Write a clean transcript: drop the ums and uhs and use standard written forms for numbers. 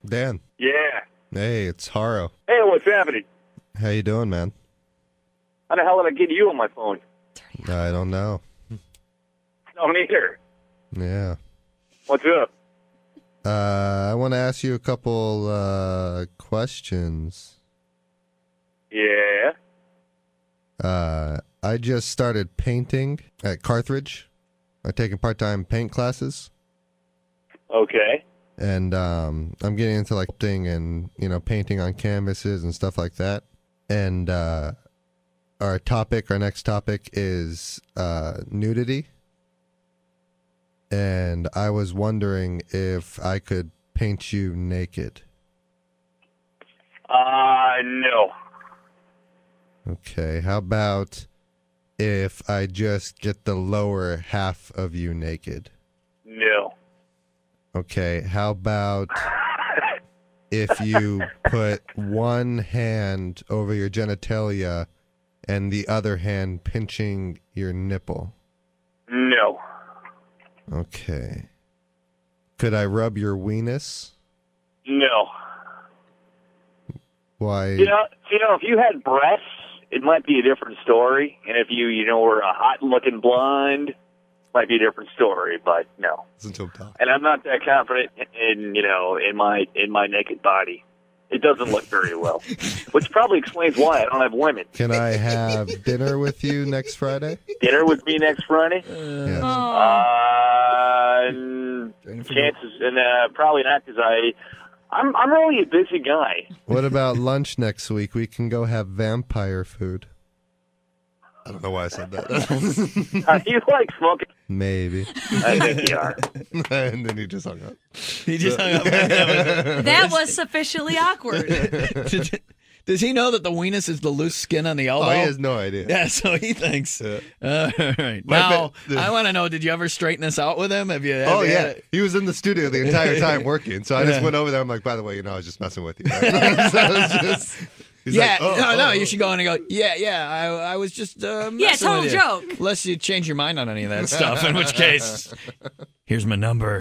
Dan. Yeah. Hey, it's Haro. Hey, what's happening? How you doing, man? How the hell did I get you on my phone? I don't know. No, neither. Yeah. What's up? I want to ask you a couple questions. Yeah. I just started painting at Carthage. I'm taking part-time paint classes. Okay. And I'm getting into like sculpting and, painting on canvases and stuff like that. And our next topic is nudity. And I was wondering if I could paint you naked. No. Okay, how about if I just get the lower half of you naked? No. Okay, how about if you put one hand over your genitalia and the other hand pinching your nipple? No. Okay. Could I rub your weenus? No. Why? You know, if you had breasts, it might be a different story. And if you were a hot-looking blonde, might be a different story. But no. And I'm not that confident in my naked body. It doesn't look very well, which probably explains why I don't have women. Can I have dinner with you next Friday? Dinner with me next Friday? Yes. Chances, and probably not, because I'm really a busy guy. What about lunch next week? We can go have vampire food. I don't know why I said that. Are you like smoking? Maybe. I think you are. And then he just hung up. That was sufficiently awkward. Does he know that the weenus is the loose skin on the elbow? Oh, he has no idea. Yeah, so he thinks. Yeah. All right. Now, I want to know, did you ever straighten this out with him? Yeah. He was in the studio the entire time working. So I just went over there. I'm like, by the way, I was just messing with you. He's like, no, you should go in and go, I was just messing total with you. joke. Unless you change your mind on any of that stuff, in which case, here's my number.